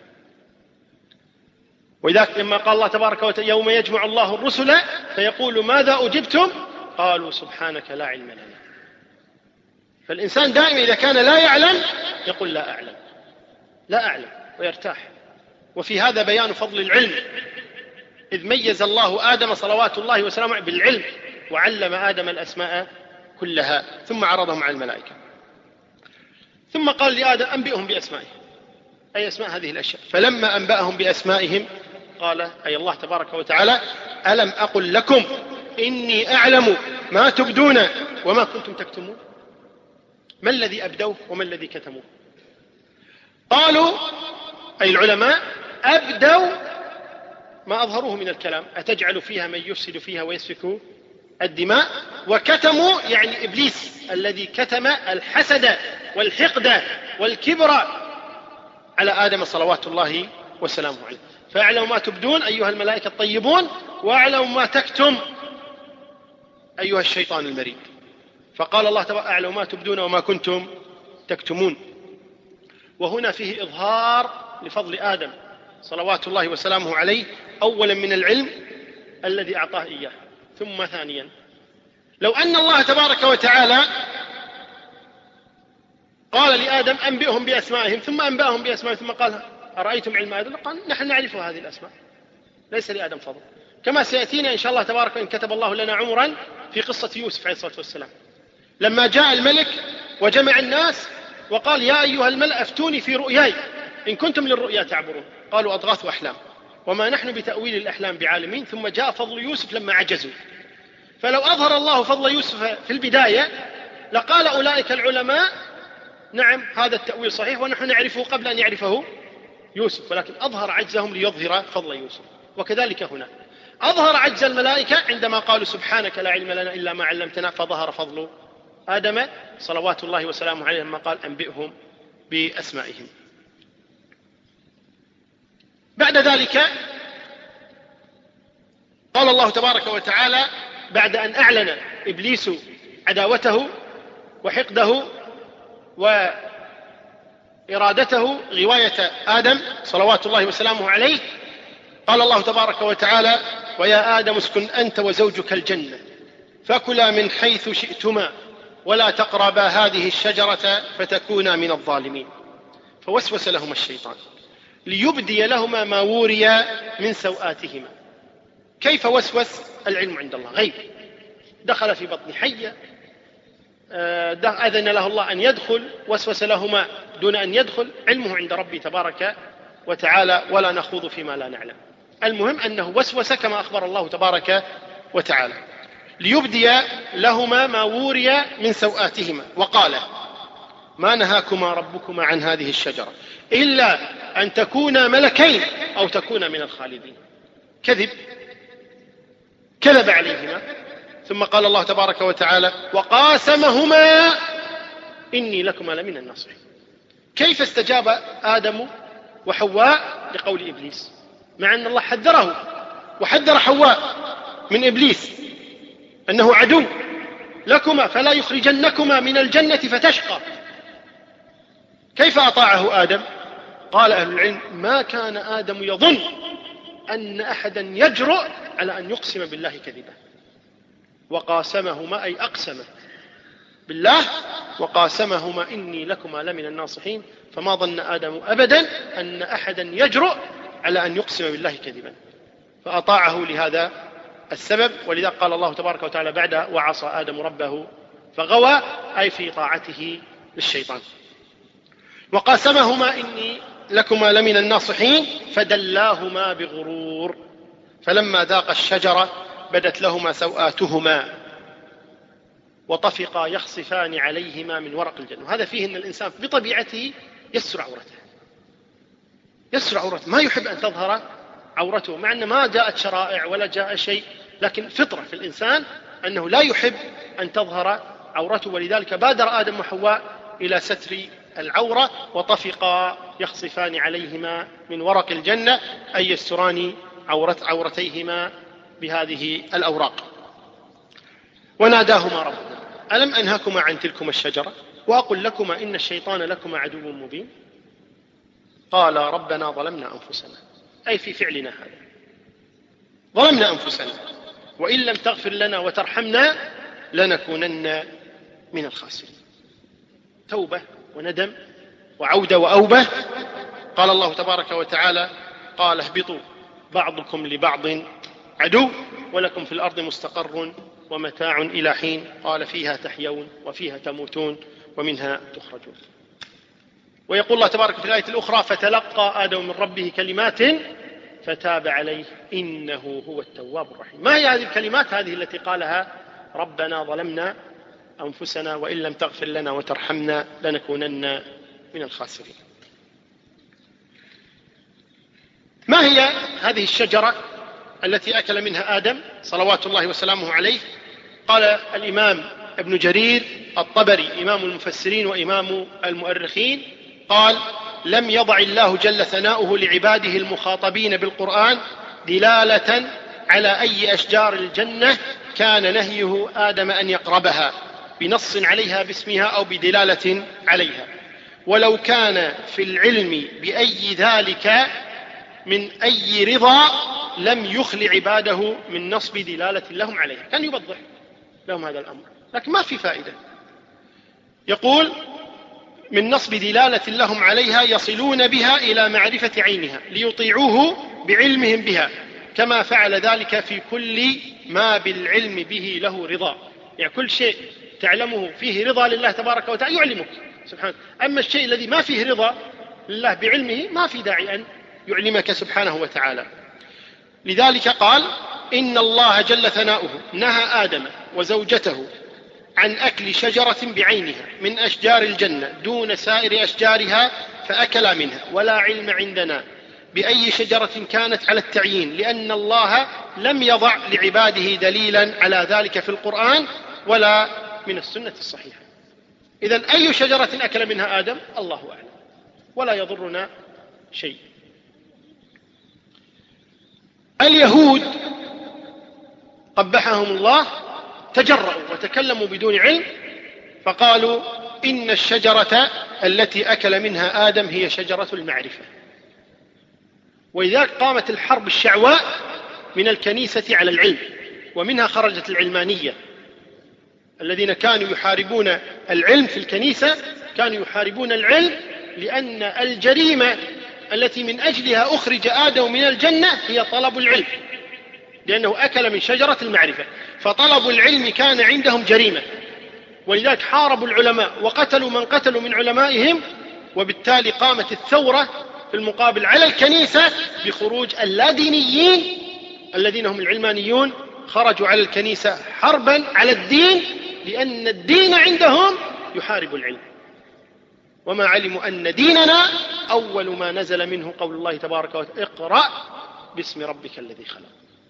وإذا لما قال الله تبارك وتعالى يوم يجمع الله الرسل فيقول ماذا أجبتم؟ قالوا سبحانك لا علم لنا. فالإنسان دائما إذا كان لا يعلم يقول لا أعلم، لا أعلم، ويرتاح. وفي هذا بيان فضل العلم، إذ ميز الله آدم صلوات الله وسلامه بالعلم، وعلم آدم الأسماء كلها ثم عرضهم على الملائكة، ثم قال لآدم أنبئهم بأسمائهم، أي أسماء هذه الأشياء. فلما أنبأهم بأسمائهم قال أي الله تبارك وتعالى ألم أقل لكم إني أعلم ما تبدون وما كنتم تكتمون؟ ما الذي أبدوه وما الذي كتموه؟ قالوا أي العلماء أبدوا ما أظهروه من الكلام، أتجعل فيها من يفسد فيها ويسفك الدماء، وكتموا يعني إبليس الذي كتم الحسد والحقد والكبر على آدم صلوات الله وسلامه عليه. فاعلموا ما تبدون أيها الملائكة الطيبون، واعلموا ما تكتم أيها الشيطان المريد. فقال الله تعالى اعلموا ما تبدون وما كنتم تكتمون. وهنا فيه إظهار لفضل آدم صلوات الله وسلامه عليه، أولا من العلم الذي أعطاه إياه، ثم ثانيا لو أن الله تبارك وتعالى قال لآدم أنبئهم بأسمائهم، ثم أنبأهم بأسمائهم، ثم قال أرأيتم علم آدم؟ قال نحن نعرف هذه الأسماء، ليس لآدم فضل، كما سيأتينا إن شاء الله تبارك إن كتب الله لنا عمرا في قصة يوسف عليه الصلاة والسلام، لما جاء الملك وجمع الناس وقال يا أيها الملأ أفتوني في رؤياي إن كنتم للرؤيا تعبرون، قالوا أضغاث أحلام وما نحن بتأويل الأحلام بعالمين. ثم جاء فضل يوسف لما عجزوا. فلو أظهر الله فضل يوسف في البداية لقال أولئك العلماء نعم هذا التأويل صحيح ونحن نعرفه قبل أن يعرفه يوسف، ولكن أظهر عجزهم ليظهر فضل يوسف. وكذلك هنا أظهر عجز الملائكة عندما قالوا سبحانك لا علم لنا إلا ما علمتنا، فظهر فضل آدم صلوات الله وسلامه عليه لما قال أنبئهم بأسمائهم. بعد ذلك قال الله تبارك وتعالى بعد أن أعلن إبليس عداوته وحقده وإرادته غواية آدم صلوات الله وسلامه عليه، قال الله تبارك وتعالى ويا آدم اسكن أنت وزوجك الجنة فكلا من حيث شئتما ولا تقربا هذه الشجرة فتكونا من الظالمين. فوسوس لهما الشيطان ليبدي لهما ما وري من سوآتهما. كيف وسوس؟ العلم عند الله غيب، دخل في بطن حية، أذن له الله أن يدخل، وسوس لهما دون أن يدخل، علمه عند ربي تبارك وتعالى ولا نخوض فيما لا نعلم. المهم أنه وسوس كما أخبر الله تبارك وتعالى ليبدي لهما ما وري من سوآتهما، وقال ما نهاكما ربكما عن هذه الشجرة إلا أن تكونا ملكين أو تكونا من الخالدين. كذب عليهما. ثم قال الله تبارك وتعالى وقاسمهما إني لكما لمن الناصحين. كيف استجاب آدم وحواء لقول إبليس مع أن الله حذره وحذر حواء من إبليس أنه عدو لكما فلا يخرجنكما من الجنة فتشقى؟ كيف أطاعه آدم؟ قال أهل العلم ما كان آدم يظن أن أحدا يجرؤ على أن يقسم بالله كذبا. وقاسمهما أي أقسم بالله وقاسمهما إني لكما لمن الناصحين. فما ظن آدم أبدا أن أحدا يجرؤ على أن يقسم بالله كذبا، فأطاعه لهذا السبب. ولذا قال الله تبارك وتعالى بعد وعصى آدم ربه فغوى، أي في طاعته للشيطان. وقاسمهما إني لكما لمن الناصحين فدلاهما بغرور فلما ذاقا الشجرة بدت لهما سوآتهما وطفقا يخصفان عليهما من ورق الجنة. هذا فيه أن الإنسان بطبيعته يستر عورته، ما يحب أن تظهر عورته، مع أن ما جاءت شرائع ولا جاء شيء، لكن فطرة في الإنسان أنه لا يحب أن تظهر عورته. ولذلك بادر آدم وحواء إلى ستر العورة وطفقا يخصفان عليهما من ورق الجنة، أي يستران عورتيهما بهذه الأوراق. وناداهما ربهما ألم أنهكما عن تلكما الشجرة وأقل لكما إن الشيطان لكما عدو مبين؟ قال ربنا ظلمنا أنفسنا، أي في فعلنا هذا ظلمنا أنفسنا وإن لم تغفر لنا وترحمنا لنكونن من الخاسرين. توبة وندم وعودة وأوبة. قال الله تبارك وتعالى قال اهبطوا بعضكم لبعض عدو ولكم في الأرض مستقر ومتاع إلى حين قال فيها تحيون وفيها تموتون ومنها تخرجون. ويقول الله تبارك في الآية الأخرى فتلقى آدم من ربه كلمات فتاب عليه إنه هو التواب الرحيم. ما هي هذه الكلمات؟ هذه التي قالها ربنا ظلمنا أنفسنا وإن لم تغفر لنا وترحمنا لنكونن من الخاسرين. ما هي هذه الشجرة التي أكل منها آدم صلوات الله وسلامه عليه؟ قال الإمام ابن جرير الطبري إمام المفسرين وإمام المؤرخين قال لم يضع الله جل ثناؤه لعباده المخاطبين بالقرآن دلالة على أي أشجار الجنة كان نهيه آدم أن يقربها بنص عليها باسمها أو بدلالة عليها، ولو كان في العلم بأي ذلك من أي رضا لم يخل عباده من نصب دلالة لهم عليها، كان يوضح لهم هذا الأمر، لكن ما في فائدة. يقول من نصب دلالة لهم عليها يصلون بها إلى معرفة عينها ليطيعوه بعلمهم بها، كما فعل ذلك في كل ما بالعلم به له رضا. يعني كل شيء تعلمه فيه رضا لله تبارك وتعالى يعلمك سبحانه، أما الشيء الذي ما فيه رضا لله بعلمه ما في داعي أن يعلمك سبحانه وتعالى. لذلك قال إن الله جل ثناؤه نهى آدم وزوجته عن أكل شجرة بعينها من أشجار الجنة دون سائر أشجارها فأكلا منها، ولا علم عندنا بأي شجرة كانت على التعيين، لأن الله لم يضع لعباده دليلا على ذلك في القرآن ولا من السنة الصحيحة. إذن أي شجرة أكل منها آدم الله أعلم، ولا يضرنا شيء. اليهود قبحهم الله تجرؤوا وتكلموا بدون علم، فقالوا إن الشجرة التي أكل منها آدم هي شجرة المعرفة، ولذلك قامت الحرب الشعواء من الكنيسة على العلم، ومنها خرجت العلمانية الذين كانوا يحاربون العلم في الكنيسة، كانوا يحاربون العلم لأن الجريمة التي من أجلها أخرج آدم من الجنة هي طلب العلم، لأنه أكل من شجرة المعرفة، فطلب العلم كان عندهم جريمة، ولذلك حاربوا العلماء وقتلوا من قتلوا من علمائهم، وبالتالي قامت الثورة في المقابل على الكنيسة بخروج اللادينيين الذين هم العلمانيون، خرجوا على الكنيسة حربا على الدين، لأن الدين عندهم يحارب العلم، وما علموا أن ديننا أول ما نزل منه قول الله تبارك وتعالى اقرأ باسم ربك الذي خلق.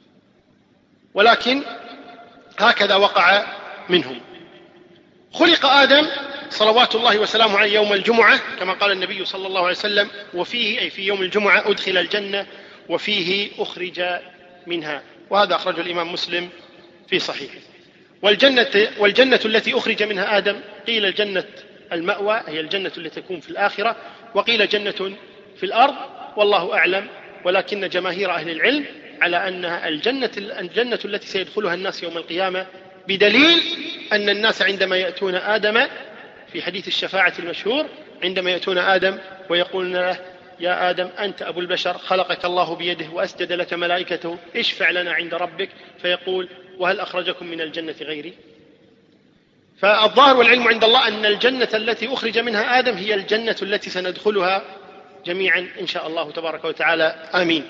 ولكن هكذا وقع منهم. خلق آدم صلوات الله وسلامه عليه يوم الجمعة كما قال النبي صلى الله عليه وسلم، وفيه أي في يوم الجمعة أدخل الجنة وفيه أخرج منها، وهذا أخرجه الإمام مسلم في صحيحه. والجنة التي أخرج منها آدم قيل الجنة المأوى هي الجنة التي تكون في الآخرة، وقيل جنة في الأرض، والله أعلم، ولكن جماهير أهل العلم على أنها الجنة التي سيدخلها الناس يوم القيامة، بدليل أن الناس عندما يأتون آدم في حديث الشفاعة المشهور، عندما يأتون آدم ويقولون له يا آدم أنت أبو البشر خلقك الله بيده وأسجد لك ملائكته اشفع لنا عند ربك، فيقول وهل أخرجكم من الجنة غيري؟ فالظاهر والعلم عند الله أن الجنة التي أخرج منها آدم هي الجنة التي سندخلها جميعا إن شاء الله تبارك وتعالى، آمين.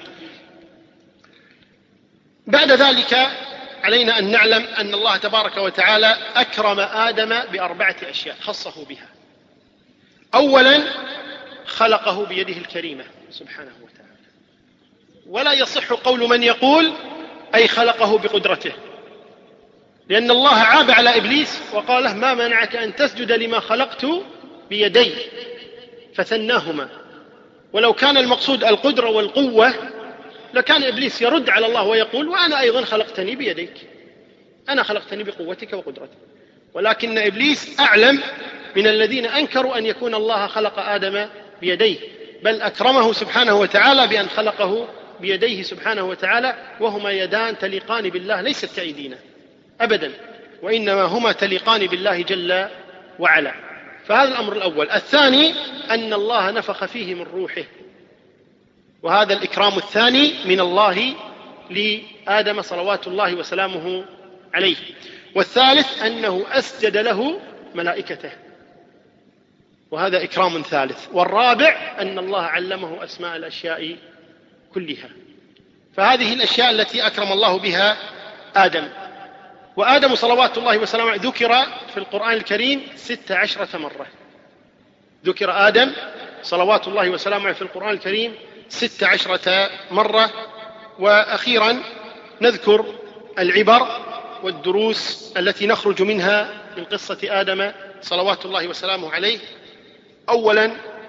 بعد ذلك علينا أن نعلم أن الله تبارك وتعالى أكرم آدم بأربعة أشياء خصه بها. أولا خلقه بيده الكريمة سبحانه وتعالى، ولا يصح قول من يقول أي خلقه بقدرته، لأن الله عاب على إبليس وقال له ما منعك أن تسجد لما خلقت بيدي فثناهما، ولو كان المقصود القدرة والقوة لكان إبليس يرد على الله ويقول وأنا أيضا خلقتني بيديك، أنا خلقتني بقوتك وقدرتك، ولكن إبليس أعلم من الذين أنكروا أن يكون الله خلق آدم بيديه، بل أكرمه سبحانه وتعالى بأن خلقه بيديه سبحانه وتعالى، وهما يدان تليقان بالله ليست كأيدينا أبدا، وإنما هما تليقان بالله جل وعلا. فهذا الأمر الأول. الثاني أن الله نفخ فيه من روحه، وهذا الإكرام الثاني من الله لآدم صلوات الله وسلامه عليه. والثالث أنه أسجد له ملائكته، وهذا إكرام ثالث. والرابع أن الله علمه أسماء الأشياء كلها. فهذه الأشياء التي أكرم الله بها آدم. وآدم صلوات الله وسلامه ذكر في القرآن الكريم 16 مرة، ذكر آدم صلوات الله وسلامه في القرآن الكريم 16 مرة. وأخيرا نذكر العبر والدروس التي نخرج منها من قصة آدم صلوات الله وسلامه عليه. أولا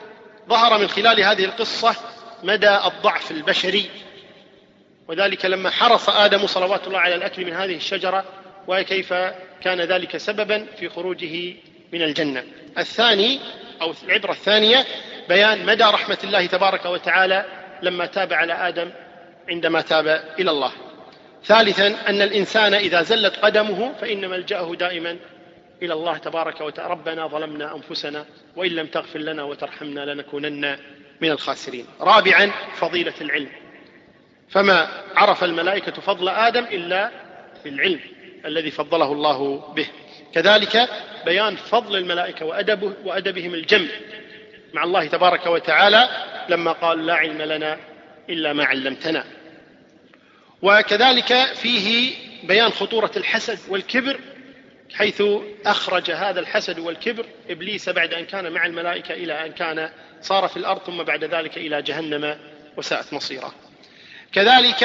ظهر من خلال هذه القصة مدى الضعف البشري، وذلك لما حرص آدم صلوات الله على الأكل من هذه الشجرة، وكيف كان ذلك سببا في خروجه من الجنة. الثاني أو العبرة الثانية بيان مدى رحمة الله تبارك وتعالى لما تاب على آدم عندما تاب إلى الله. ثالثا أن الإنسان إذا زلت قدمه فإن ملجأه دائما إلى الله تبارك وتعالى. ربنا ظلمنا أنفسنا وإن لم تغفر لنا وترحمنا لنكونن من الخاسرين. رابعا فضيلة العلم، فما عرف الملائكة فضل آدم إلا بالعلم الذي فضله الله به. كذلك بيان فضل الملائكة وأدبهم الجم مع الله تبارك وتعالى لما قال لا علم لنا إلا ما علمتنا. وكذلك فيه بيان خطورة الحسد والكبر، حيث أخرج هذا الحسد والكبر إبليس بعد أن كان مع الملائكة إلى أن كان صار في الأرض، ثم بعد ذلك إلى جهنم وساءت مصيره. كذلك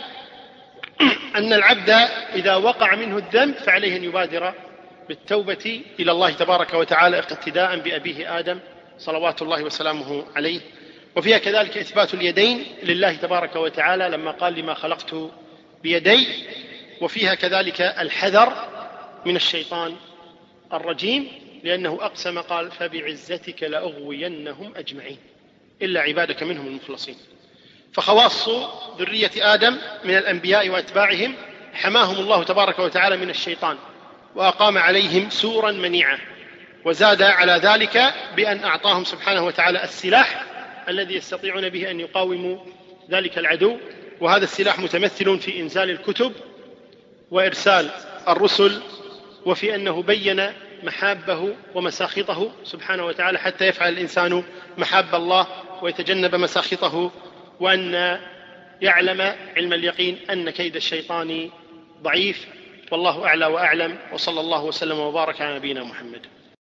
أن العبد إذا وقع منه الذنب فعليه أن يبادر بالتوبة إلى الله تبارك وتعالى اقتداء بأبيه آدم صلوات الله وسلامه عليه. وفيها كذلك إثبات اليدين لله تبارك وتعالى لما قال لما خلقت بيدي. وفيها كذلك الحذر من الشيطان الرجيم، لأنه أقسم قال فبعزتك لأغوينهم أجمعين إلا عبادك منهم المخلصين. فخواص ذرية آدم من الأنبياء وأتباعهم حماهم الله تبارك وتعالى من الشيطان وأقام عليهم سورا منيعا، وزاد على ذلك بأن أعطاهم سبحانه وتعالى السلاح الذي يستطيعون به أن يقاوموا ذلك العدو. وهذا السلاح متمثل في إنزال الكتب وإرسال الرسل، وفي أنه بين محابه ومساخطه سبحانه وتعالى حتى يفعل الإنسان محاب الله ويتجنب مساخطه، وأن يعلم علم اليقين أن كيد الشيطان ضعيف. والله أعلى وأعلم، وصلى الله وسلم وبارك على نبينا محمد.